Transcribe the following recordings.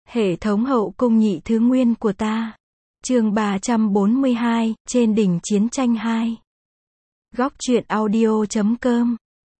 Hệ thống hậu cung nhị thứ nguyên của ta. Chương 342, trên đỉnh chiến tranh 2. Góc truyện audio.com.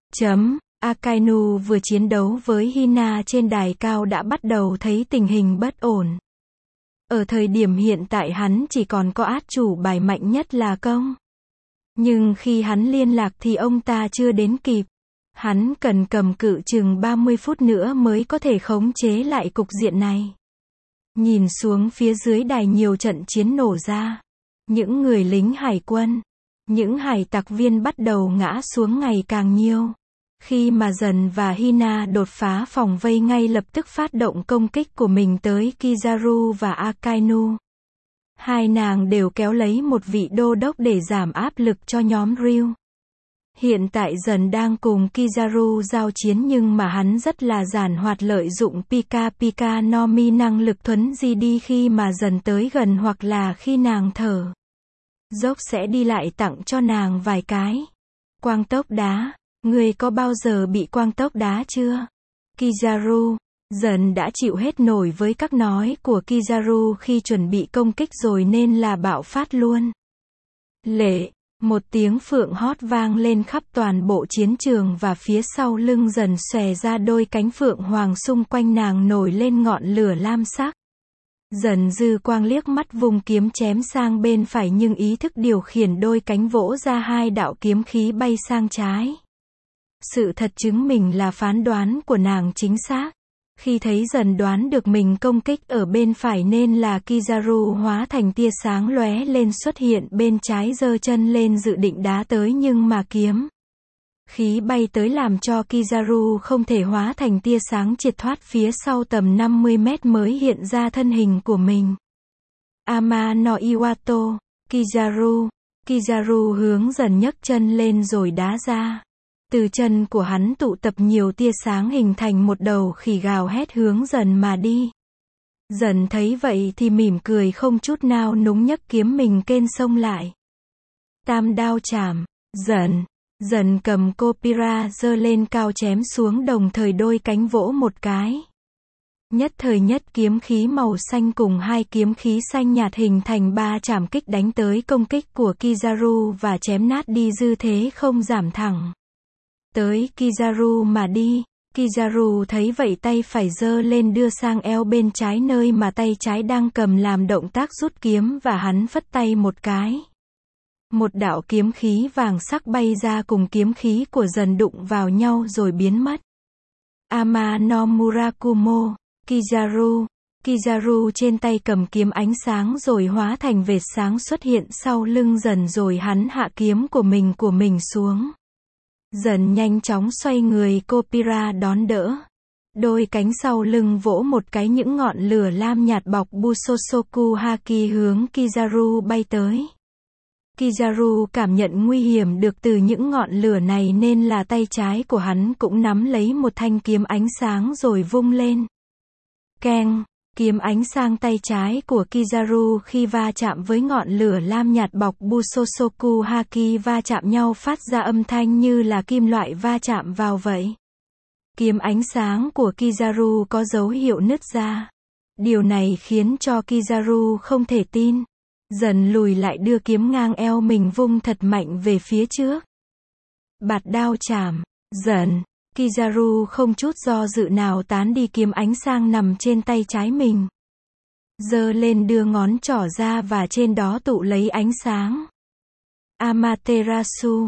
Akainu vừa chiến đấu với Hina trên đài cao đã bắt đầu thấy tình hình bất ổn. Ở thời điểm hiện tại hắn chỉ còn có át chủ bài mạnh nhất là công. Nhưng khi hắn liên lạc thì ông ta chưa đến kịp. Hắn cần cầm cự chừng 30 phút nữa mới có thể khống chế lại cục diện này. Nhìn xuống phía dưới đài nhiều trận chiến nổ ra. Những người lính hải quân, những hải tặc viên bắt đầu ngã xuống ngày càng nhiều. Khi mà Dần và Hina đột phá phòng vây ngay lập tức phát động công kích của mình tới Kizaru và Akainu. Hai nàng đều kéo lấy một vị đô đốc để giảm áp lực cho nhóm Ryu. Hiện tại Dần đang cùng Kizaru giao chiến nhưng mà hắn rất là giản hoạt lợi dụng Pika Pika no Mi năng lực thuấn di đi khi mà Dần tới gần hoặc là khi nàng thở dốc sẽ đi lại tặng cho nàng vài cái. Quang tốc đá. Người có bao giờ bị quang tốc đá chưa? Kizaru. Dần đã chịu hết nổi với các nói của Kizaru khi chuẩn bị công kích rồi nên là bạo phát luôn. Lệ. Một tiếng phượng hót vang lên khắp toàn bộ chiến trường và phía sau lưng Dần xòe ra đôi cánh phượng hoàng xung quanh nàng nổi lên ngọn lửa lam sắc. Dần dư quang liếc mắt vùng kiếm chém sang bên phải nhưng ý thức điều khiển đôi cánh vỗ ra hai đạo kiếm khí bay sang trái. Sự thật chứng minh là phán đoán của nàng chính xác. Khi thấy Dần đoán được mình công kích ở bên phải nên là Kizaru hóa thành tia sáng lóe lên xuất hiện bên trái giơ chân lên dự định đá tới nhưng mà kiếm khí bay tới làm cho Kizaru không thể hóa thành tia sáng triệt thoát phía sau tầm 50 mét mới hiện ra thân hình của mình. Ama no Iwato, Kizaru hướng Dần nhấc chân lên rồi đá ra. Từ chân của hắn tụ tập nhiều tia sáng hình thành một đầu khỉ gào hét hướng Dần mà đi. Dần thấy vậy thì mỉm cười không chút nào núng nhấc kiếm mình kên xông lại. Tam đao chảm. Dần cầm Kopira giơ lên cao chém xuống đồng thời đôi cánh vỗ một cái. Nhất thời nhất kiếm khí màu xanh cùng hai kiếm khí xanh nhạt hình thành ba chảm kích đánh tới công kích của Kizaru và chém nát đi dư thế không giảm thẳng. Tới Kizaru mà đi. Kizaru thấy vậy tay phải giơ lên đưa sang eo bên trái nơi mà tay trái đang cầm làm động tác rút kiếm và hắn phất tay một cái. Một đạo kiếm khí vàng sắc bay ra cùng kiếm khí của Dần đụng vào nhau rồi biến mất. Ama no Murakumo, Kizaru trên tay cầm kiếm ánh sáng rồi hóa thành vệt sáng xuất hiện sau lưng Dần rồi hắn hạ kiếm của mình xuống. Dần nhanh chóng xoay người Kopira đón đỡ. Đôi cánh sau lưng vỗ một cái những ngọn lửa lam nhạt bọc Busosoku Haki hướng Kizaru bay tới. Kizaru cảm nhận nguy hiểm được từ những ngọn lửa này nên là tay trái của hắn cũng nắm lấy một thanh kiếm ánh sáng rồi vung lên. Keng, kiếm ánh sang tay trái của Kizaru khi va chạm với ngọn lửa lam nhạt bọc Busosoku Haki va chạm nhau phát ra âm thanh như là kim loại va chạm vào vậy. Kiếm ánh sáng của Kizaru có dấu hiệu nứt ra. Điều này khiến cho Kizaru không thể tin. Dần lùi lại đưa kiếm ngang eo mình vung thật mạnh về phía trước. Bạt đao chảm. Kizaru không chút do dự nào tán đi kiếm ánh sang nằm trên tay trái mình. Giơ lên đưa ngón trỏ ra và trên đó tụ lấy ánh sáng. Amaterasu.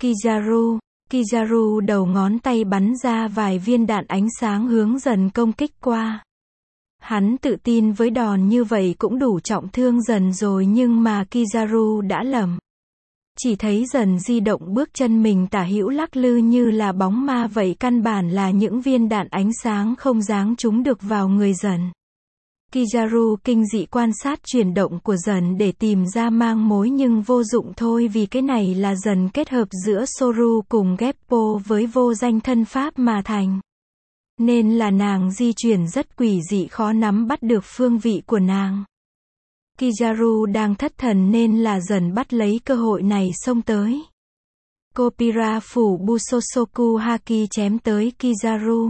Kizaru đầu ngón tay bắn ra vài viên đạn ánh sáng hướng Dần công kích qua. Hắn tự tin với đòn như vậy cũng đủ trọng thương Dần rồi nhưng mà Kizaru đã lầm. Chỉ thấy Dần di động bước chân mình tả hữu lắc lư như là bóng ma vậy căn bản là những viên đạn ánh sáng không giáng trúng được vào người Dần. Kizaru kinh dị quan sát chuyển động của Dần để tìm ra mang mối nhưng vô dụng thôi vì cái này là Dần kết hợp giữa Soru cùng Geppo với vô danh thân pháp mà thành. Nên là nàng di chuyển rất quỷ dị khó nắm bắt được phương vị của nàng. Kizaru đang thất thần nên là Dần bắt lấy cơ hội này xông tới. Kopira phủ Busosoku Haki chém tới Kizaru.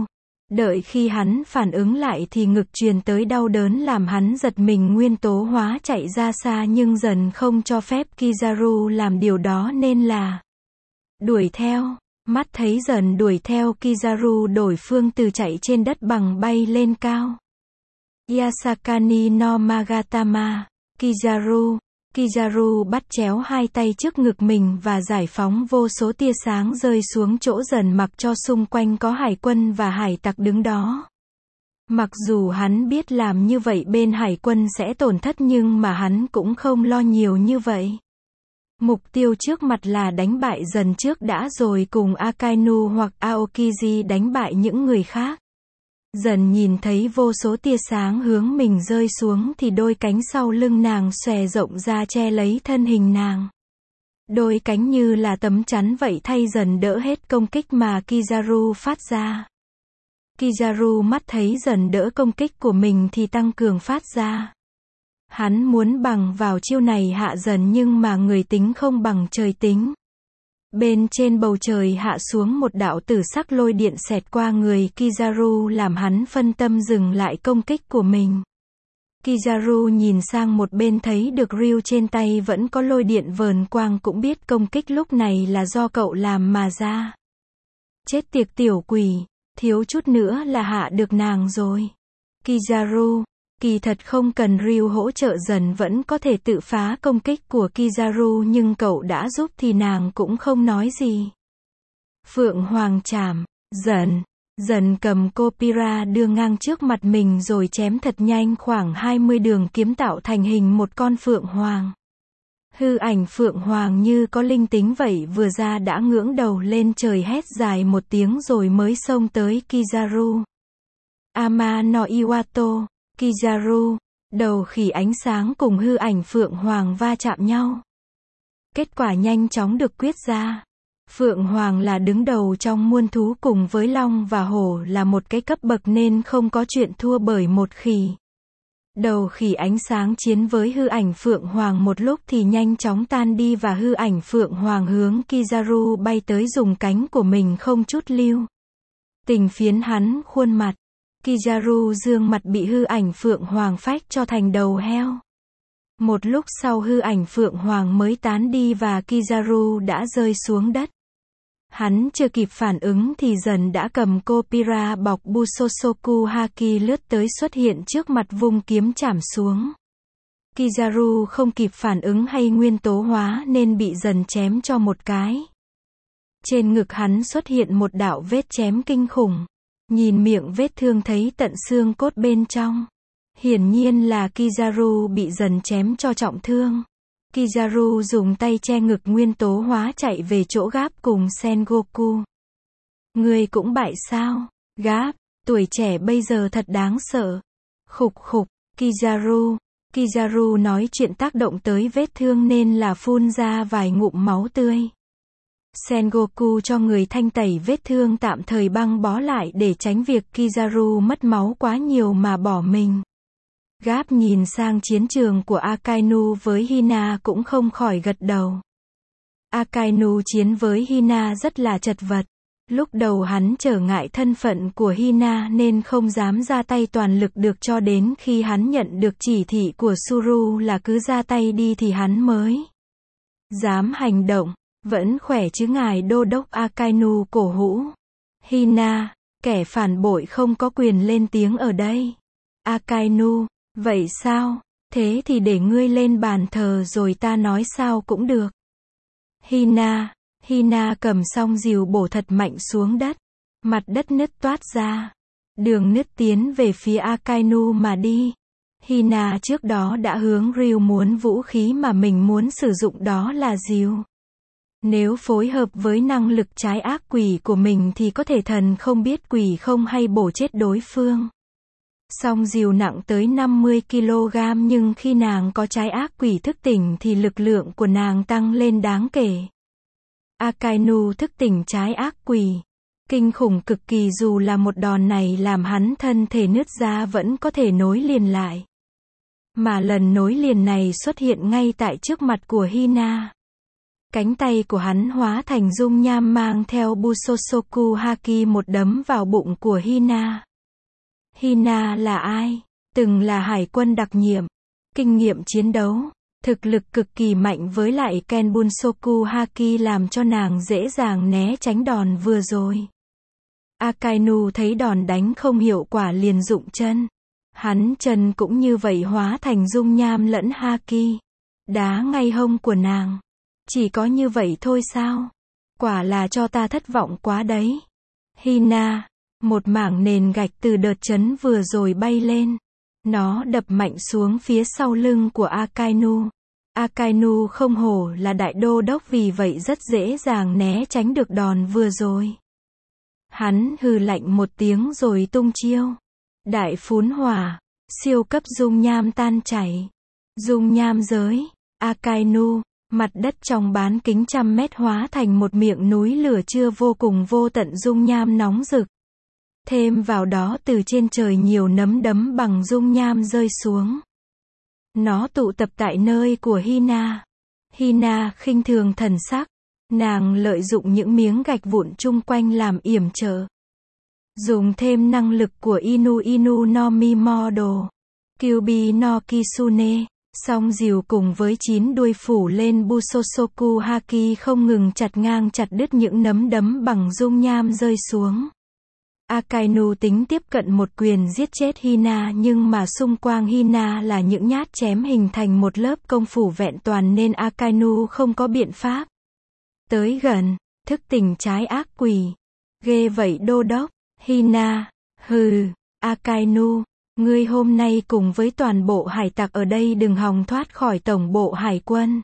Đợi khi hắn phản ứng lại thì ngực truyền tới đau đớn làm hắn giật mình, nguyên tố hóa chạy ra xa, nhưng dần không cho phép Kizaru làm điều đó nên là đuổi theo. Mắt thấy dần đuổi theo Kizaru, đổi phương từ chạy trên đất bằng bay lên cao. Yasakani no Magatama, Kizaru. Kizaru bắt chéo hai tay trước ngực mình và giải phóng vô số tia sáng rơi xuống chỗ dần, mặc cho xung quanh có hải quân và hải tặc đứng đó. Mặc dù hắn biết làm như vậy bên hải quân sẽ tổn thất, nhưng mà hắn cũng không lo nhiều như vậy. Mục tiêu trước mặt là đánh bại dần trước đã, rồi cùng Akainu hoặc Aokiji đánh bại những người khác. Dần nhìn thấy vô số tia sáng hướng mình rơi xuống thì đôi cánh sau lưng nàng xòe rộng ra che lấy thân hình nàng. Đôi cánh như là tấm chắn vậy thay dần đỡ hết công kích mà Kizaru phát ra. Kizaru mắt thấy dần đỡ công kích của mình thì tăng cường phát ra. Hắn muốn bằng vào chiêu này hạ dần, nhưng mà người tính không bằng trời tính. Bên trên bầu trời hạ xuống một đạo tử sắc lôi điện xẹt qua người Kizaru làm hắn phân tâm dừng lại công kích của mình. Kizaru nhìn sang một bên thấy được ryu trên tay vẫn có lôi điện vờn quang, cũng biết công kích lúc này là do cậu làm mà ra. Chết tiệt tiểu quỷ, thiếu chút nữa là hạ được nàng rồi. Kizaru, kỳ thật không cần ryu hỗ trợ, dần vẫn có thể tự phá công kích của Kizaru, nhưng cậu đã giúp thì nàng cũng không nói gì. Phượng Hoàng chảm, dần cầm Kopira đưa ngang trước mặt mình rồi chém thật nhanh, khoảng 20 đường kiếm tạo thành hình một con phượng hoàng. Hư ảnh phượng hoàng như có linh tính vậy, vừa ra đã ngưỡng đầu lên trời hét dài một tiếng rồi mới xông tới Kizaru. Ama no Iwato, Kizaru, đầu khỉ ánh sáng cùng hư ảnh phượng hoàng va chạm nhau. Kết quả nhanh chóng được quyết ra. Phượng hoàng là đứng đầu trong muôn thú, cùng với long và hổ là một cái cấp bậc nên không có chuyện thua bởi một khỉ. Đầu khỉ ánh sáng chiến với hư ảnh phượng hoàng một lúc thì nhanh chóng tan đi, và hư ảnh phượng hoàng hướng Kizaru bay tới, dùng cánh của mình không chút lưu tình phiến hắn khuôn mặt. Kizaru dương mặt bị hư ảnh phượng hoàng phách cho thành đầu heo. Một lúc sau hư ảnh phượng hoàng mới tán đi và Kizaru đã rơi xuống đất. Hắn chưa kịp phản ứng thì dần đã cầm Kopira bọc Busosoku Haki lướt tới, xuất hiện trước mặt vung kiếm chảm xuống. Kizaru không kịp phản ứng hay nguyên tố hóa nên bị dần chém cho một cái. Trên ngực hắn xuất hiện một đạo vết chém kinh khủng. Nhìn miệng vết thương thấy tận xương cốt bên trong. Hiển nhiên là Kizaru bị dần chém cho trọng thương. Kizaru dùng tay che ngực, nguyên tố hóa chạy về chỗ Gáp cùng Sengoku. Ngươi cũng bại sao? Gáp, tuổi trẻ bây giờ thật đáng sợ. Khục khục, Kizaru nói chuyện tác động tới vết thương nên là phun ra vài ngụm máu tươi. Sengoku cho người thanh tẩy vết thương, tạm thời băng bó lại để tránh việc Kizaru mất máu quá nhiều mà bỏ mình. Gáp nhìn sang chiến trường của Akainu với Hina cũng không khỏi gật đầu. Akainu chiến với Hina rất là chật vật. Lúc đầu hắn trở ngại thân phận của Hina nên không dám ra tay toàn lực được, cho đến khi hắn nhận được chỉ thị của Suru là cứ ra tay đi thì hắn mới dám hành động. Vẫn khỏe chứ ngài đô đốc? Akainu cổ hũ. Hina, kẻ phản bội không có quyền lên tiếng ở đây. Akainu, vậy sao? Thế thì để ngươi lên bàn thờ rồi ta nói sao cũng được. Hina cầm xong rìu bổ thật mạnh xuống đất. Mặt đất nứt toát ra. Đường nứt tiến về phía Akainu mà đi. Hina trước đó đã hướng rìu muốn vũ khí mà mình muốn sử dụng, đó là rìu. Nếu phối hợp với năng lực trái ác quỷ của mình thì có thể thần không biết quỷ không hay bổ chết đối phương. Song rìu nặng tới 50 kg, nhưng khi nàng có trái ác quỷ thức tỉnh thì lực lượng của nàng tăng lên đáng kể. Akainu thức tỉnh trái ác quỷ. Kinh khủng cực kỳ, dù là một đòn này làm hắn thân thể nứt ra vẫn có thể nối liền lại. Mà lần nối liền này xuất hiện ngay tại trước mặt của Hina. Cánh tay của hắn hóa thành dung nham mang theo Busosoku Haki một đấm vào bụng của Hina. Hina là ai? Từng là hải quân đặc nhiệm, kinh nghiệm chiến đấu, thực lực cực kỳ mạnh với lại Ken Bunsoku Haki làm cho nàng dễ dàng né tránh đòn vừa rồi. Akainu thấy đòn đánh không hiệu quả liền dụng chân. Hắn chân cũng như vậy hóa thành dung nham lẫn Haki. Đá ngay hông của nàng. Chỉ có như vậy thôi sao? Quả là cho ta thất vọng quá đấy. Hina, một mảng nền gạch từ đợt chấn vừa rồi bay lên. Nó đập mạnh xuống phía sau lưng của Akainu. Akainu không hổ là đại đô đốc vì vậy rất dễ dàng né tránh được đòn vừa rồi. Hắn hừ lạnh một tiếng rồi tung chiêu. Đại phún hỏa, siêu cấp dung nham tan chảy. Dung nham giới, Akainu, mặt đất trong bán kính trăm mét hóa thành một miệng núi lửa chưa vô cùng vô tận dung nham nóng rực. Thêm vào đó từ trên trời nhiều nấm đấm bằng dung nham rơi xuống. Nó tụ tập tại nơi của Hina. Hina khinh thường thần sắc. Nàng lợi dụng những miếng gạch vụn chung quanh làm yểm trợ. Dùng thêm năng lực của Inu Inu no Mi Model. Kyuubi no Kitsune. Song diều cùng với 9 đuôi phủ lên Busosoku Haki không ngừng chặt ngang chặt đứt những nấm đấm bằng dung nham rơi xuống. Akainu tính tiếp cận một quyền giết chết Hina nhưng mà xung quanh Hina là những nhát chém hình thành một lớp công phủ vẹn toàn nên Akainu không có biện pháp. Tới gần, thức tỉnh trái ác quỷ. Ghê vậy đô đốc. Hina, hừ, Akainu, ngươi hôm nay cùng với toàn bộ hải tặc ở đây đừng hòng thoát khỏi tổng bộ hải quân.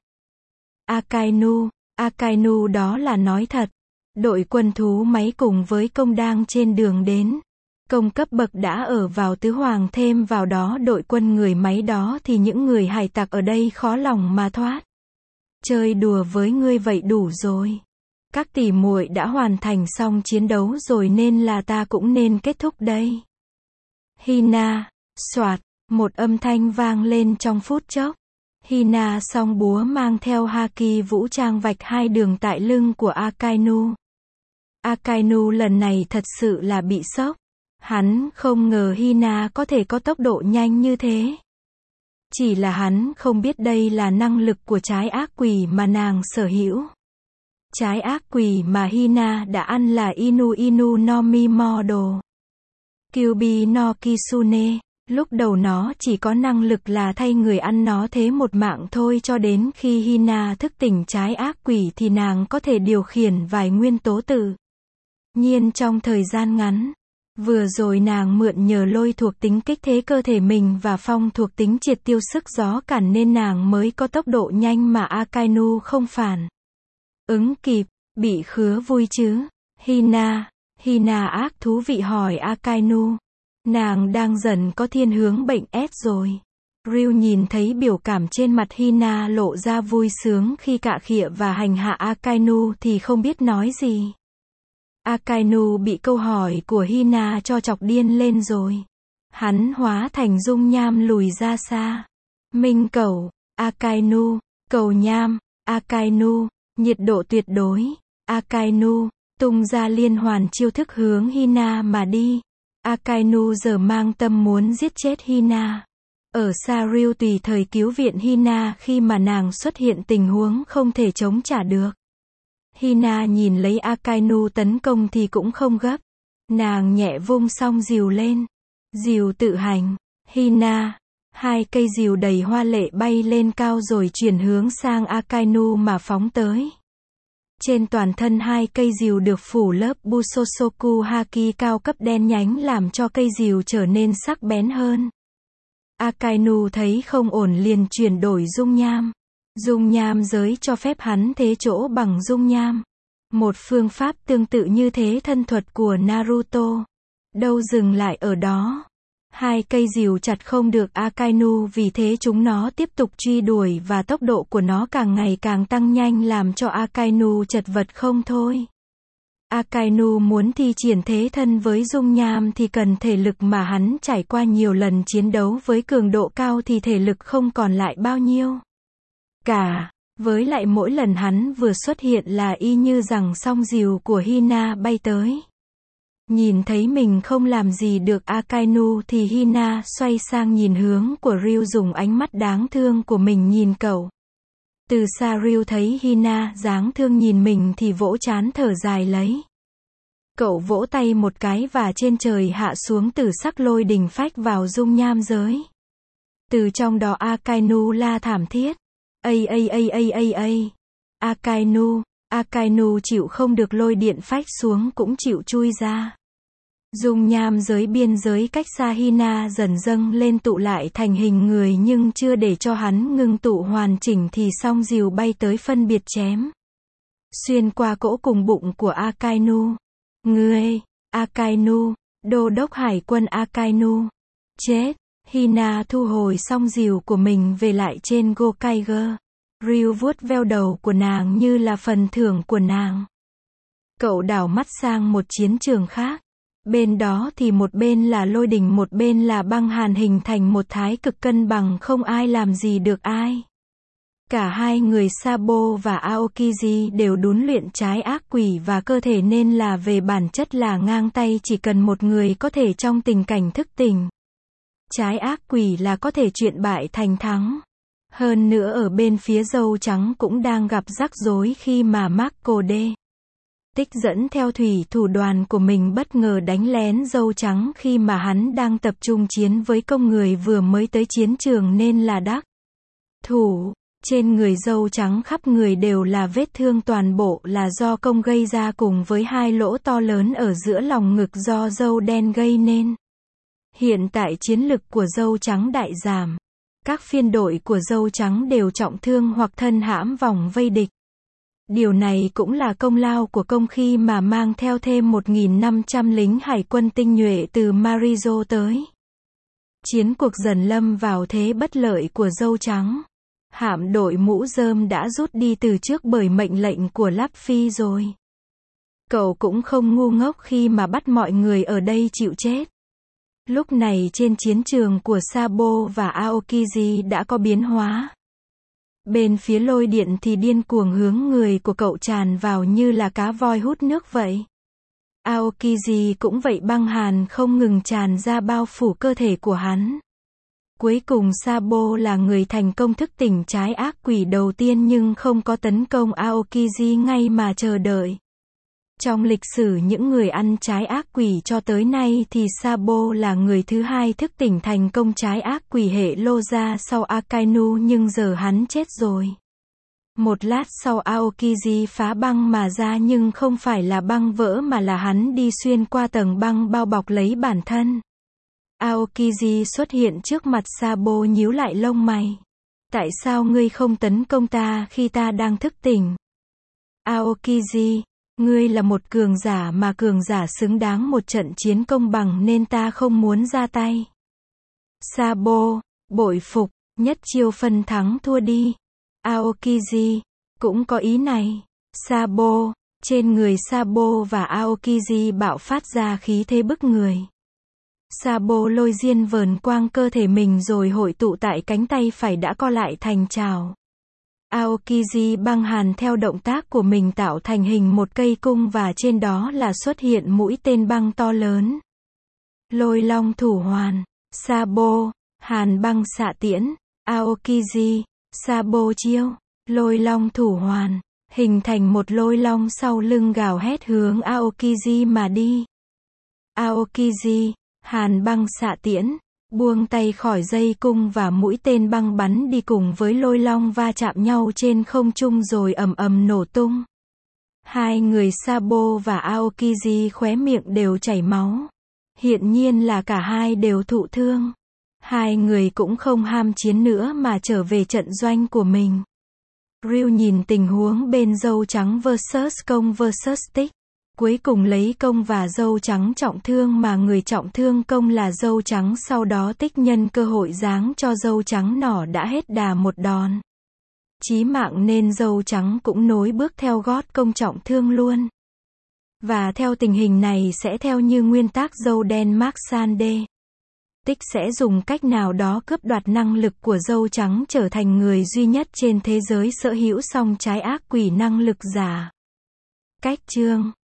Akainu đó là nói thật. Đội quân thú máy cùng với công đang trên đường đến. Công cấp bậc đã ở vào tứ hoàng thêm vào đó đội quân người máy đó thì những người hải tặc ở đây khó lòng mà thoát. Chơi đùa với ngươi vậy đủ rồi. Các tỷ muội đã hoàn thành xong chiến đấu rồi nên là ta cũng nên kết thúc đây. Hina, soạt, một âm thanh vang lên trong phút chốc. Hina song búa mang theo Haki vũ trang vạch hai đường tại lưng của Akainu. Akainu lần này thật sự là bị sốc. Hắn không ngờ Hina có thể có tốc độ nhanh như thế. Chỉ là hắn không biết đây là năng lực của trái ác quỷ mà nàng sở hữu. Trái ác quỷ mà Hina đã ăn là Inu Inu no Mi Model. Kyuubi no Kitsune. Lúc đầu nó chỉ có năng lực là thay người ăn nó thế một mạng thôi cho đến khi Hina thức tỉnh trái ác quỷ thì nàng có thể điều khiển vài nguyên tố tự nhiên trong thời gian ngắn. Vừa rồi nàng mượn nhờ lôi thuộc tính kích thế cơ thể mình và phong thuộc tính triệt tiêu sức gió cản nên nàng mới có tốc độ nhanh mà Akainu không phản ứng kịp. Bị khứa vui chứ? Hina ác thú vị hỏi Akainu. Nàng đang dần có thiên hướng bệnh S rồi. Ryu nhìn thấy biểu cảm trên mặt Hina lộ ra vui sướng khi cạ khịa và hành hạ Akainu thì không biết nói gì. Akainu bị câu hỏi của Hina cho chọc điên lên rồi. Hắn hóa thành dung nham lùi ra xa. Minh cầu, Akainu, cầu nham, Akainu, nhiệt độ tuyệt đối, Akainu, tung ra liên hoàn chiêu thức hướng Hina mà đi. Akainu giờ mang tâm muốn giết chết Hina. Ở xa Ryu tùy thời cứu viện Hina khi mà nàng xuất hiện tình huống không thể chống trả được. Hina nhìn lấy Akainu tấn công thì cũng không gấp. Nàng nhẹ vung song rìu lên. Rìu tự hành. Hina. Hai cây rìu đầy hoa lệ bay lên cao rồi chuyển hướng sang Akainu mà phóng tới. Trên toàn thân hai cây rìu được phủ lớp Busosoku Haki cao cấp đen nhánh làm cho cây rìu trở nên sắc bén hơn. Akainu thấy không ổn liền chuyển đổi dung nham. Dung nham giới cho phép hắn thế chỗ bằng dung nham. Một phương pháp tương tự như thế thân thuật của Naruto. Đâu dừng lại ở đó. Hai cây rìu chặt không được Akainu vì thế chúng nó tiếp tục truy đuổi và tốc độ của nó càng ngày càng tăng nhanh làm cho Akainu chật vật không thôi. Akainu muốn thi triển thế thân với dung nham thì cần thể lực mà hắn trải qua nhiều lần chiến đấu với cường độ cao thì thể lực không còn lại bao nhiêu cả. Với lại mỗi lần hắn vừa xuất hiện là y như rằng song rìu của Hina bay tới. Nhìn thấy mình không làm gì được Akainu thì Hina xoay sang nhìn hướng của Ryu dùng ánh mắt đáng thương của mình nhìn cậu. Từ xa Ryu thấy Hina dáng thương nhìn mình thì vỗ trán thở dài lấy. Cậu vỗ tay một cái và trên trời hạ xuống tử sắc lôi đình phách vào dung nham giới. Từ trong đó Akainu la thảm thiết. Akainu chịu không được lôi điện phách xuống cũng chịu chui ra. Dung nham giới biên giới cách xa Hina dần dâng lên tụ lại thành hình người nhưng chưa để cho hắn ngưng tụ hoàn chỉnh thì song rìu bay tới phân biệt chém. Xuyên qua cỗ cùng bụng của Akainu. Ngươi, Akainu, đô đốc hải quân Akainu. Chết. Hina thu hồi song rìu của mình về lại trên Gokaiger. Ryu vuốt veo đầu của nàng như là phần thưởng của nàng. Cậu đảo mắt sang một chiến trường khác. Bên đó thì một bên là lôi đình một bên là băng hàn hình thành một thái cực cân bằng không ai làm gì được ai. Cả hai người Sabo và Aokiji đều đốn luyện trái ác quỷ và cơ thể nên là về bản chất là ngang tay chỉ cần một người có thể trong tình cảnh thức tỉnh. Trái ác quỷ là có thể chuyện bại thành thắng. Hơn nữa ở bên phía dâu trắng cũng đang gặp rắc rối khi mà Marco D. Tích dẫn theo thủy thủ đoàn của mình bất ngờ đánh lén dâu trắng khi mà hắn đang tập trung chiến với công người vừa mới tới chiến trường nên là đắc thủ. Trên người dâu trắng khắp người đều là vết thương toàn bộ là do công gây ra cùng với hai lỗ to lớn ở giữa lòng ngực do dâu đen gây nên. Hiện tại chiến lực của dâu trắng đại giảm. Các phiên đội của dâu trắng đều trọng thương hoặc thân hãm vòng vây địch. Điều này cũng là công lao của công khi mà mang theo thêm 1.500 lính hải quân tinh nhuệ từ Marizo tới. Chiến cuộc dần lâm vào thế bất lợi của dâu trắng. Hạm đội mũ rơm đã rút đi từ trước bởi mệnh lệnh của Luffy rồi. Cậu cũng không ngu ngốc khi mà bắt mọi người ở đây chịu chết. Lúc này trên chiến trường của Sabo và Aokiji đã có biến hóa. Bên phía lôi điện thì điên cuồng hướng người của cậu tràn vào như là cá voi hút nước vậy. Aokiji cũng vậy, băng hàn không ngừng tràn ra bao phủ cơ thể của hắn. Cuối cùng Sabo là người thành công thức tỉnh trái ác quỷ đầu tiên nhưng không có tấn công Aokiji ngay mà chờ đợi. Trong lịch sử những người ăn trái ác quỷ cho tới nay thì Sabo là người thứ hai thức tỉnh thành công trái ác quỷ hệ Loja sau Akainu nhưng giờ hắn chết rồi. Một lát sau Aokiji phá băng mà ra nhưng không phải là băng vỡ mà là hắn đi xuyên qua tầng băng bao bọc lấy bản thân. Aokiji xuất hiện trước mặt Sabo nhíu lại lông mày. Tại sao ngươi không tấn công ta khi ta đang thức tỉnh? Aokiji, ngươi là một cường giả mà cường giả xứng đáng một trận chiến công bằng nên ta không muốn ra tay. Sabo, bội phục, nhất chiêu phân thắng thua đi. Aokiji, cũng có ý này. Sabo, trên người Sabo và Aokiji bạo phát ra khí thế bức người. Sabo lôi diên vờn quang cơ thể mình rồi hội tụ tại cánh tay phải đã co lại thành trào. Aokiji băng hàn theo động tác của mình tạo thành hình một cây cung và trên đó là xuất hiện mũi tên băng to lớn. Lôi long thủ hoàn, Sabo, hàn băng xạ tiễn, Aokiji, Sabo chiêu, lôi long thủ hoàn, hình thành một lôi long sau lưng gào hét hướng Aokiji mà đi. Aokiji, hàn băng xạ tiễn, buông tay khỏi dây cung và mũi tên băng bắn đi cùng với lôi long va chạm nhau trên không trung rồi ầm ầm nổ tung. Hai người Sabo và Aokiji khóe miệng đều chảy máu. Hiện nhiên là cả hai đều thụ thương. Hai người cũng không ham chiến nữa mà trở về trận doanh của mình. Ryu nhìn tình huống bên dâu trắng vs công vs Tích. Cuối cùng lấy công và dâu trắng trọng thương mà người trọng thương công là dâu trắng, sau đó Tích nhân cơ hội giáng cho dâu trắng nỏ đã hết đà một đòn chí mạng nên dâu trắng cũng nối bước theo gót công trọng thương luôn. Và theo tình hình này sẽ theo như nguyên tắc dâu đen Mark Sande. Tích sẽ dùng cách nào đó cướp đoạt năng lực của dâu trắng trở thành người duy nhất trên thế giới sở hữu song trái ác quỷ năng lực giả. Cách chương